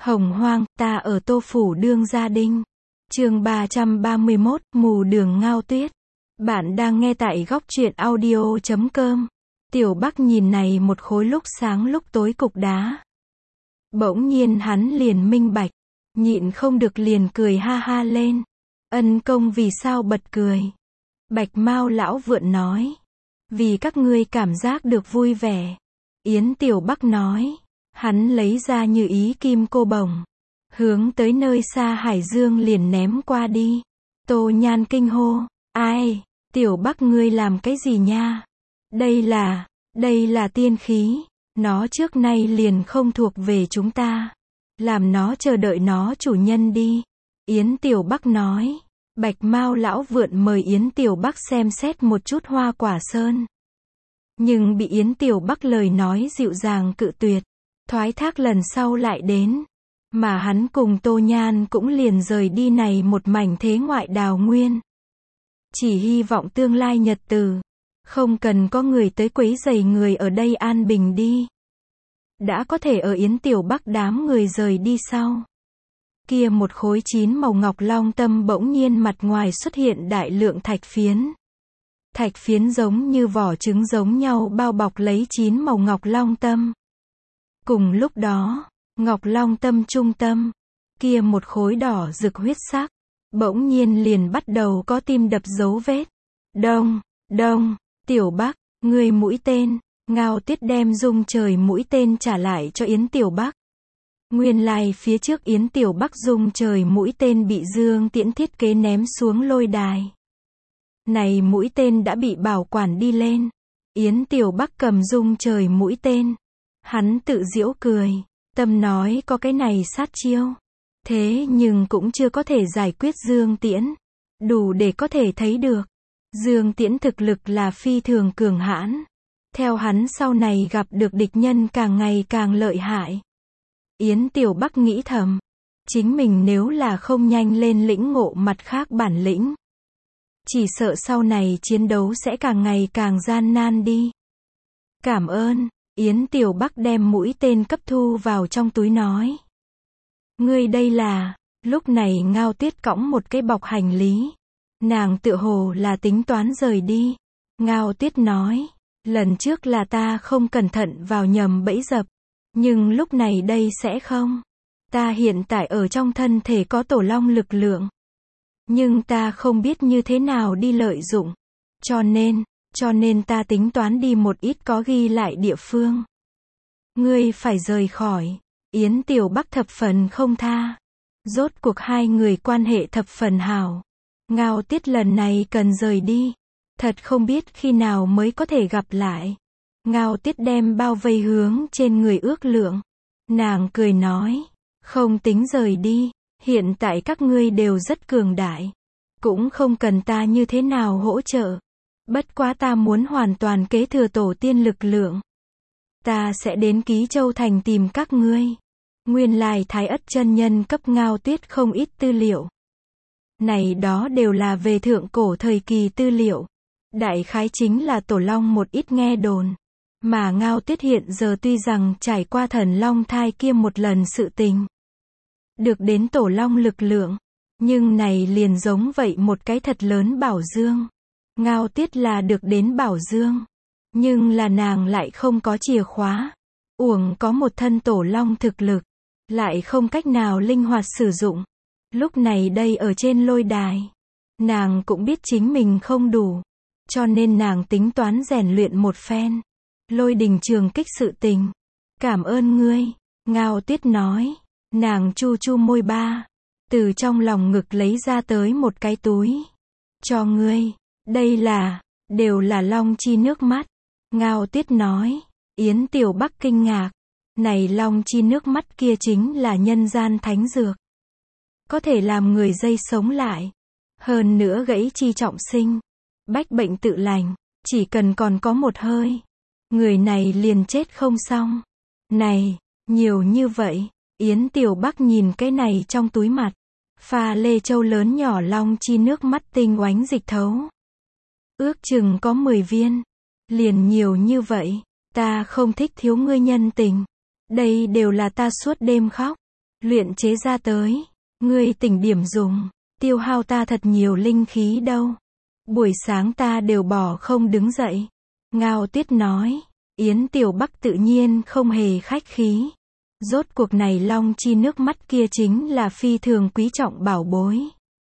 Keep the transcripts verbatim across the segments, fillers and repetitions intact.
Hồng hoang, ta ở Tô Phủ đương gia đinh. Chương ba trăm ba mươi mốt, mù đường Ngao Tuyết. Bạn đang nghe tại góc truyện audio chấm com. Tiểu Bắc nhìn này một khối lúc sáng lúc tối cục đá. Bỗng nhiên hắn liền minh bạch, nhịn không được liền cười ha ha lên. Ân công vì sao bật cười? Bạch Mao lão vượn nói. Vì các ngươi cảm giác được vui vẻ. Yến Tiểu Bắc nói. Hắn lấy ra như ý kim cô bồng, hướng tới nơi xa hải dương liền ném qua đi. Tô Nhan kinh hô, ai, Tiểu Bắc ngươi làm cái gì nha? Đây là, đây là tiên khí, nó trước nay liền không thuộc về chúng ta. Làm nó chờ đợi nó chủ nhân đi. Yến Tiểu Bắc nói, Bạch Mao lão vượn mời Yến Tiểu Bắc xem xét một chút hoa quả sơn. Nhưng bị Yến Tiểu Bắc lời nói dịu dàng cự tuyệt. Thoái thác lần sau lại đến, mà hắn cùng Tô Nhan cũng liền rời đi này một mảnh thế ngoại đào nguyên. Chỉ hy vọng tương lai nhật từ, không cần có người tới quấy rầy người ở đây an bình đi. Đã có thể ở Yến Tiểu Bắc đám người rời đi sau. Kia một khối chín màu ngọc long tâm bỗng nhiên mặt ngoài xuất hiện đại lượng thạch phiến. Thạch phiến giống như vỏ trứng giống nhau bao bọc lấy chín màu ngọc long tâm. Cùng lúc đó, Ngọc Long tâm trung tâm, kia một khối đỏ rực huyết sắc, bỗng nhiên liền bắt đầu có tim đập dấu vết. Đông, đông, Tiểu Bắc, ngươi mũi tên, Ngao Tuyết đem dung trời mũi tên trả lại cho Yến Tiểu Bắc. Nguyên lai phía trước Yến Tiểu Bắc dung trời mũi tên bị Dương Tiễn thiết kế ném xuống lôi đài. Này mũi tên đã bị bảo quản đi lên. Yến Tiểu Bắc cầm dung trời mũi tên. Hắn tự giễu cười, tâm nói có cái này sát chiêu. Thế nhưng cũng chưa có thể giải quyết Dương Tiễn. Đủ để có thể thấy được. Dương Tiễn thực lực là phi thường cường hãn. Theo hắn sau này gặp được địch nhân càng ngày càng lợi hại. Yến Tiểu Bắc nghĩ thầm. Chính mình nếu là không nhanh lên lĩnh ngộ mặt khác bản lĩnh. Chỉ sợ sau này chiến đấu sẽ càng ngày càng gian nan đi. Cảm ơn. Yến Tiểu Bắc đem mũi tên cấp thu vào trong túi nói. Ngươi đây là, lúc này Ngao Tuyết cõng một cái bọc hành lý. Nàng tựa hồ là tính toán rời đi. Ngao Tuyết nói, lần trước là ta không cẩn thận vào nhầm bẫy dập. Nhưng lúc này đây sẽ không. Ta hiện tại ở trong thân thể có tổ long lực lượng. Nhưng ta không biết như thế nào đi lợi dụng. Cho nên, Cho nên ta tính toán đi một ít có ghi lại địa phương. Ngươi phải rời khỏi. Yến Tiểu Bắc thập phần không tha. Rốt cuộc hai người quan hệ thập phần hảo. Ngao Tuyết lần này cần rời đi. Thật không biết khi nào mới có thể gặp lại. Ngao Tuyết đem bao vây hướng trên người ước lượng. Nàng cười nói. Không tính rời đi. Hiện tại các ngươi đều rất cường đại. Cũng không cần ta như thế nào hỗ trợ. Bất quá ta muốn hoàn toàn kế thừa tổ tiên lực lượng. Ta sẽ đến Ký Châu Thành tìm các ngươi. Nguyên lai Thái Ất chân nhân cấp Ngao Tuyết không ít tư liệu. Này đó đều là về thượng cổ thời kỳ tư liệu. Đại khái chính là tổ long một ít nghe đồn. Mà Ngao Tuyết hiện giờ tuy rằng trải qua thần long thai kia một lần sự tình. Được đến tổ long lực lượng. Nhưng này liền giống vậy một cái thật lớn bảo dương. Ngao Tuyết là được đến bảo dương. Nhưng là nàng lại không có chìa khóa. Uổng có một thân tổ long thực lực. Lại không cách nào linh hoạt sử dụng. Lúc này đây ở trên lôi đài. Nàng cũng biết chính mình không đủ. Cho nên nàng tính toán rèn luyện một phen. Lôi đình trường kích sự tình. Cảm ơn ngươi. Ngao Tuyết nói. Nàng chu chu môi ba. Từ trong lòng ngực lấy ra tới một cái túi. Cho ngươi. Đây là, đều là long chi nước mắt. Ngao Tuyết nói. Yến Tiểu Bắc kinh ngạc. Này long chi nước mắt kia chính là nhân gian thánh dược. Có thể làm người dây sống lại. Hơn nữa gãy chi trọng sinh. Bách bệnh tự lành. Chỉ cần còn có một hơi. Người này liền chết không xong. Này, nhiều như vậy. Yến Tiểu Bắc nhìn cái này trong túi mặt. Pha lê châu lớn nhỏ long chi nước mắt tinh oánh dịch thấu. Ước chừng có mười viên. Liền nhiều như vậy. Ta không thích thiếu ngươi nhân tình. Đây đều là ta suốt đêm khóc. luyện chế ra tới. Ngươi tỉnh điểm dùng, tiêu hao ta thật nhiều linh khí đâu. Buổi sáng ta đều bỏ không đứng dậy. Ngao Tuyết nói. Yến Tiểu Bắc tự nhiên không hề khách khí. Rốt cuộc này long chi nước mắt kia chính là phi thường quý trọng bảo bối.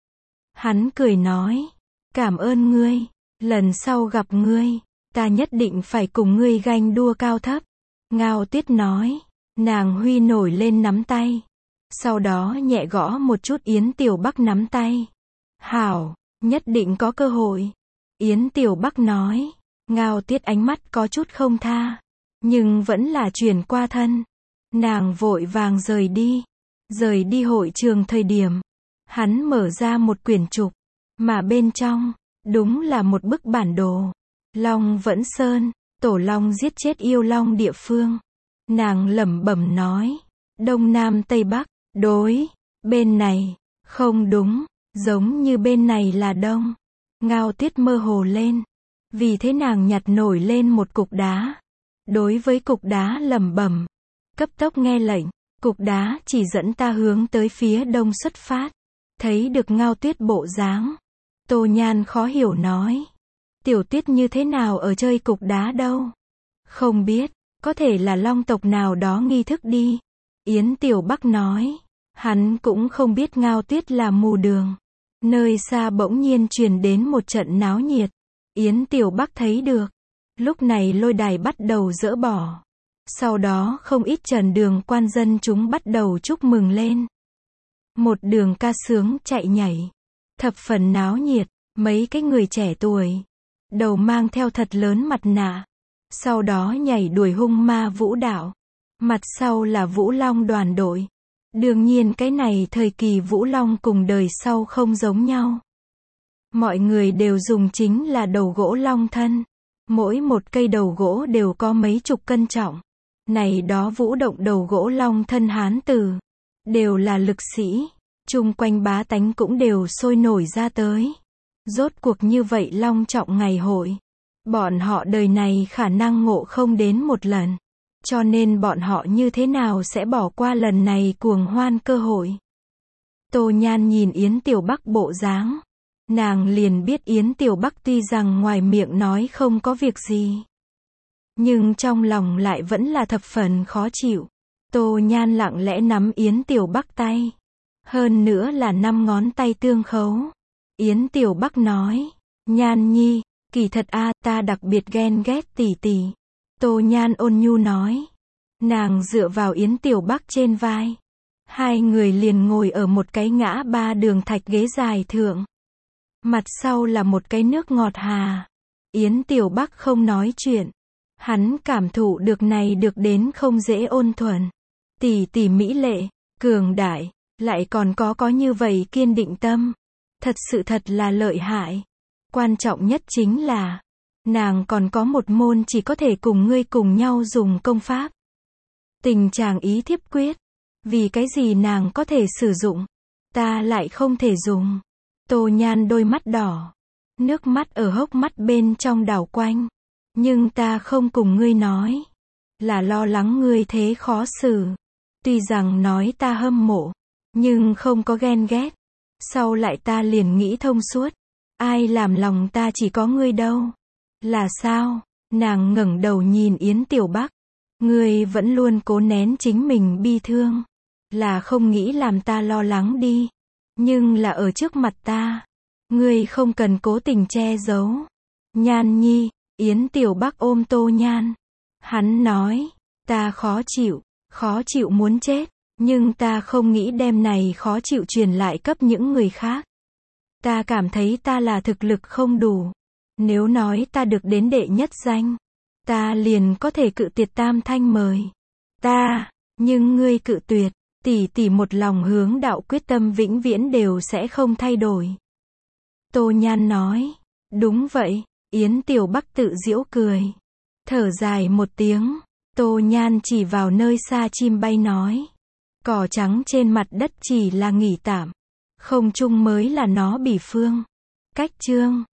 Hắn cười nói. Cảm ơn ngươi, lần sau gặp ngươi, ta nhất định phải cùng ngươi ganh đua cao thấp. Ngao Tuyết nói. Nàng huy nổi lên nắm tay. Sau đó nhẹ gõ một chút Yến Tiểu Bắc nắm tay. Hảo, nhất định có cơ hội. Yến Tiểu Bắc nói. Ngao Tuyết ánh mắt có chút không tha, nhưng vẫn là chuyển qua thân. Nàng vội vàng rời đi. Rời đi hội trường thời điểm, hắn mở ra một quyển trục, mà bên trong, đúng là một bức bản đồ. Long Vẫn Sơn, tổ long giết chết yêu long địa phương. Nàng lẩm bẩm nói. Đông Nam Tây Bắc, đối, bên này, không đúng, giống như bên này là đông. Ngao Tuyết mơ hồ lên. Vì thế nàng nhặt nổi lên một cục đá. Đối với cục đá lẩm bẩm. Cấp tốc nghe lệnh, cục đá chỉ dẫn ta hướng tới phía đông xuất phát. Thấy được Ngao Tuyết bộ dáng, Tô Nhan khó hiểu nói. Tiểu Tuyết như thế nào ở chơi cục đá đâu? Không biết, có thể là long tộc nào đó nghi thức đi. Yến Tiểu Bắc nói. Hắn cũng không biết Ngao Tuyết là mù đường. Nơi xa bỗng nhiên truyền đến một trận náo nhiệt. Yến Tiểu Bắc thấy được. Lúc này lôi đài bắt đầu dỡ bỏ. Sau đó không ít trần đường quan dân chúng bắt đầu chúc mừng lên. Một đường ca sướng chạy nhảy. Thập phần náo nhiệt. Mấy cái người trẻ tuổi. Đầu mang theo thật lớn mặt nạ. Sau đó nhảy đuổi hung ma vũ đạo. Mặt sau là Vũ Long đoàn đội. Đương nhiên cái này thời kỳ Vũ Long cùng đời sau không giống nhau. Mọi người đều dùng chính là đầu gỗ long thân. Mỗi một cây đầu gỗ đều có mấy chục cân trọng. Này đó vũ động đầu gỗ long thân hán tử. Đều là lực sĩ. Chung quanh bá tánh cũng đều sôi nổi ra tới. Rốt cuộc như vậy long trọng ngày hội. Bọn họ đời này khả năng ngộ không đến một lần. Cho nên bọn họ như thế nào sẽ bỏ qua lần này cuồng hoan cơ hội. Tô Nhan nhìn Yến Tiểu Bắc bộ dáng. Nàng liền biết Yến Tiểu Bắc tuy rằng ngoài miệng nói không có việc gì, nhưng trong lòng lại vẫn là thập phần khó chịu. Tô Nhan lặng lẽ nắm Yến Tiểu Bắc tay. Hơn nữa là năm ngón tay tương khấu. Yến Tiểu Bắc nói. Nhan nhi, kỳ thật a ta đặc biệt ghen ghét tỷ tỷ. Tô Nhan ôn nhu nói. Nàng dựa vào Yến Tiểu Bắc trên vai. Hai người liền ngồi ở một cái ngã ba đường thạch ghế dài thượng. Mặt sau là một cái nước ngọt hà. Yến Tiểu Bắc không nói chuyện. Hắn cảm thụ được này được đến không dễ ôn thuần. Tỷ tỷ mỹ lệ, cường đại, lại còn có có như vậy kiên định tâm. Thật sự thật là lợi hại. Quan trọng nhất chính là, nàng còn có một môn chỉ có thể cùng ngươi cùng nhau dùng công pháp. Tình chàng ý thiếp quyết. Vì cái gì nàng có thể sử dụng, ta lại không thể dùng. Tô Nhan đôi mắt đỏ. Nước mắt ở hốc mắt bên trong đảo quanh. Nhưng ta không cùng ngươi nói. Là lo lắng ngươi thế khó xử. Tuy rằng nói ta hâm mộ, nhưng không có ghen ghét. Sau lại ta liền nghĩ thông suốt. Ai làm lòng ta chỉ có ngươi đâu. Là sao? Nàng ngẩng đầu nhìn Yến Tiểu Bắc. Ngươi vẫn luôn cố nén chính mình bi thương. Là không nghĩ làm ta lo lắng đi. Nhưng là ở trước mặt ta. Ngươi không cần cố tình che giấu. Nhan nhi, Yến Tiểu Bắc ôm Tô Nhan. Hắn nói, ta khó chịu, khó chịu muốn chết. Nhưng ta không nghĩ đem này khó chịu truyền lại cấp những người khác. Ta cảm thấy ta là thực lực không đủ. Nếu nói ta được đến đệ nhất danh, ta liền có thể cự tuyệt tam thanh mời. Ta, nhưng ngươi cự tuyệt, tỷ tỷ một lòng hướng đạo quyết tâm vĩnh viễn đều sẽ không thay đổi. Tô Nhan nói, đúng vậy. Yến Tiểu Bắc tự giễu cười. Thở dài một tiếng, Tô Nhan chỉ vào nơi xa chim bay nói. Cỏ trắng trên mặt đất chỉ là nghỉ tạm. Không trung mới là nó bỉ phương. Cách chương